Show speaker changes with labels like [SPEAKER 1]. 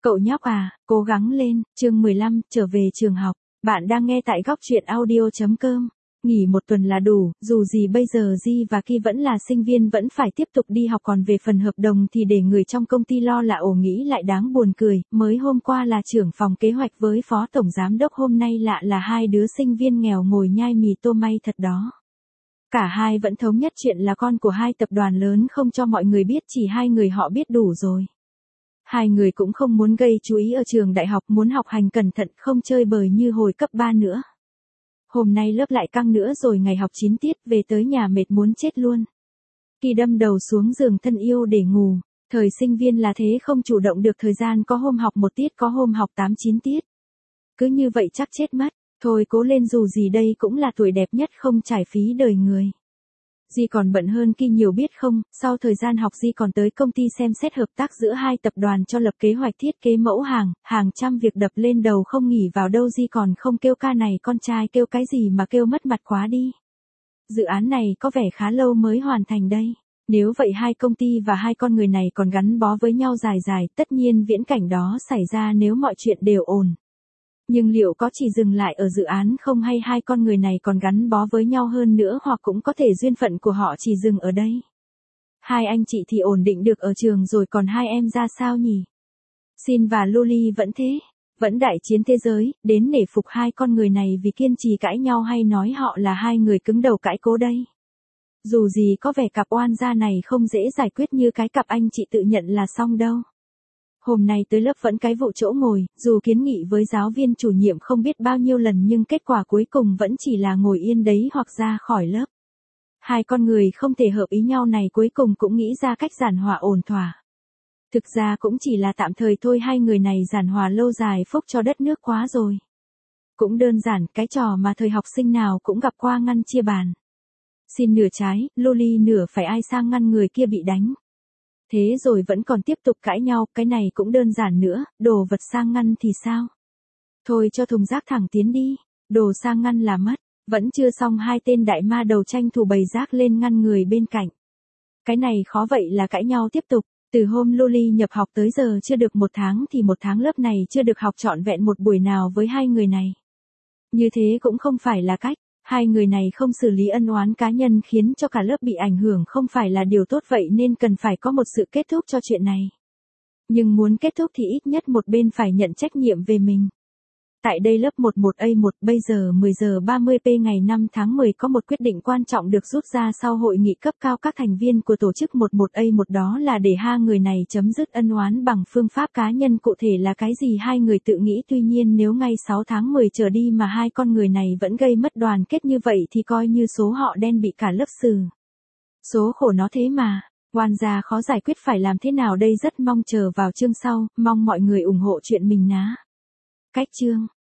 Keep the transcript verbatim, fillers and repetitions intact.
[SPEAKER 1] Cậu nhóc à, cố gắng lên, chương mười lăm, trở về trường học. Bạn đang nghe tại góc truyện audio chấm com. Nghỉ một tuần là đủ, dù gì bây giờ Di và Ki vẫn là sinh viên vẫn phải tiếp tục đi học, còn về phần hợp đồng thì để người trong công ty lo là ổ, nghĩ lại đáng buồn cười. Mới hôm qua là trưởng phòng kế hoạch với phó tổng giám đốc, hôm nay lạ là hai đứa sinh viên nghèo ngồi nhai mì tô may thật đó. Cả hai vẫn thống nhất chuyện là con của hai tập đoàn lớn, không cho mọi người biết, chỉ hai người họ biết đủ rồi. Hai người cũng không muốn gây chú ý ở trường đại học, muốn học hành cẩn thận, không chơi bời như hồi cấp ba nữa. Hôm nay lớp lại căng nữa rồi, ngày học chín tiết, về tới nhà mệt muốn chết luôn. Ki đâm đầu xuống giường thân yêu để ngủ, thời sinh viên là thế, không chủ động được thời gian, có hôm học một tiết, có hôm học tám chín tiết. Cứ như vậy chắc chết mất, thôi cố lên, dù gì đây cũng là tuổi đẹp nhất, không trải phí đời người. Di còn bận hơn Ki nhiều biết không, sau thời gian học Di còn tới công ty xem xét hợp tác giữa hai tập đoàn cho lập kế hoạch thiết kế mẫu hàng, hàng trăm việc đập lên đầu không nghỉ vào đâu. Di còn không kêu ca này con trai kêu cái gì mà kêu mất mặt quá đi. Dự án này có vẻ khá lâu mới hoàn thành đây. Nếu vậy hai công ty và hai con người này còn gắn bó với nhau dài dài, tất nhiên viễn cảnh đó xảy ra nếu mọi chuyện đều ổn. Nhưng liệu có chỉ dừng lại ở dự án không, hay hai con người này còn gắn bó với nhau hơn nữa, hoặc cũng có thể duyên phận của họ chỉ dừng ở đây. Hai anh chị thì ổn định được ở trường rồi, còn hai em ra sao nhỉ? Shin và Luli vẫn thế, vẫn đại chiến thế giới, đến nể phục hai con người này vì kiên trì cãi nhau, hay nói họ là hai người cứng đầu cãi cố đây. Dù gì có vẻ cặp oan gia này không dễ giải quyết như cái cặp anh chị tự nhận là xong đâu. Hôm nay tới lớp vẫn cái vụ chỗ ngồi, dù kiến nghị với giáo viên chủ nhiệm không biết bao nhiêu lần nhưng kết quả cuối cùng vẫn chỉ là ngồi yên đấy hoặc ra khỏi lớp. Hai con người không thể hợp ý nhau này cuối cùng cũng nghĩ ra cách giản hòa ổn thỏa. Thực ra cũng chỉ là tạm thời thôi, hai người này giản hòa lâu dài phúc cho đất nước quá rồi. Cũng đơn giản, cái trò mà thời học sinh nào cũng gặp qua, ngăn chia bàn. Xin nửa trái, Luli nửa phải, ai sang ngăn người kia bị đánh. Thế rồi vẫn còn tiếp tục cãi nhau, cái này cũng đơn giản nữa, đồ vật sang ngăn thì sao? Thôi cho thùng rác thẳng tiến đi, đồ sang ngăn là mất, vẫn chưa xong hai tên đại ma đầu tranh thủ bày rác lên ngăn người bên cạnh. Cái này khó vậy là cãi nhau tiếp tục, từ hôm Luli nhập học tới giờ chưa được một tháng thì một tháng lớp này chưa được học trọn vẹn một buổi nào với hai người này. Như thế cũng không phải là cách. Hai người này không xử lý ân oán cá nhân khiến cho cả lớp bị ảnh hưởng không phải là điều tốt, vậy nên cần phải có một sự kết thúc cho chuyện này. Nhưng muốn kết thúc thì ít nhất một bên phải nhận trách nhiệm về mình. Tại đây lớp mười một A một, bây giờ mười giờ ba mươi p ngày năm tháng mười có một quyết định quan trọng được rút ra sau hội nghị cấp cao các thành viên của tổ chức mười một A một, đó là để hai người này chấm dứt ân oán bằng phương pháp cá nhân. Cụ thể là cái gì hai người tự nghĩ, tuy nhiên nếu ngay sáu tháng mười trở đi mà hai con người này vẫn gây mất đoàn kết như vậy thì coi như số họ đen bị cả lớp xử. Số khổ nó thế mà, oan gia khó giải quyết, phải làm thế nào đây? Rất mong chờ vào chương sau, mong mọi người ủng hộ chuyện mình ná. Cách chương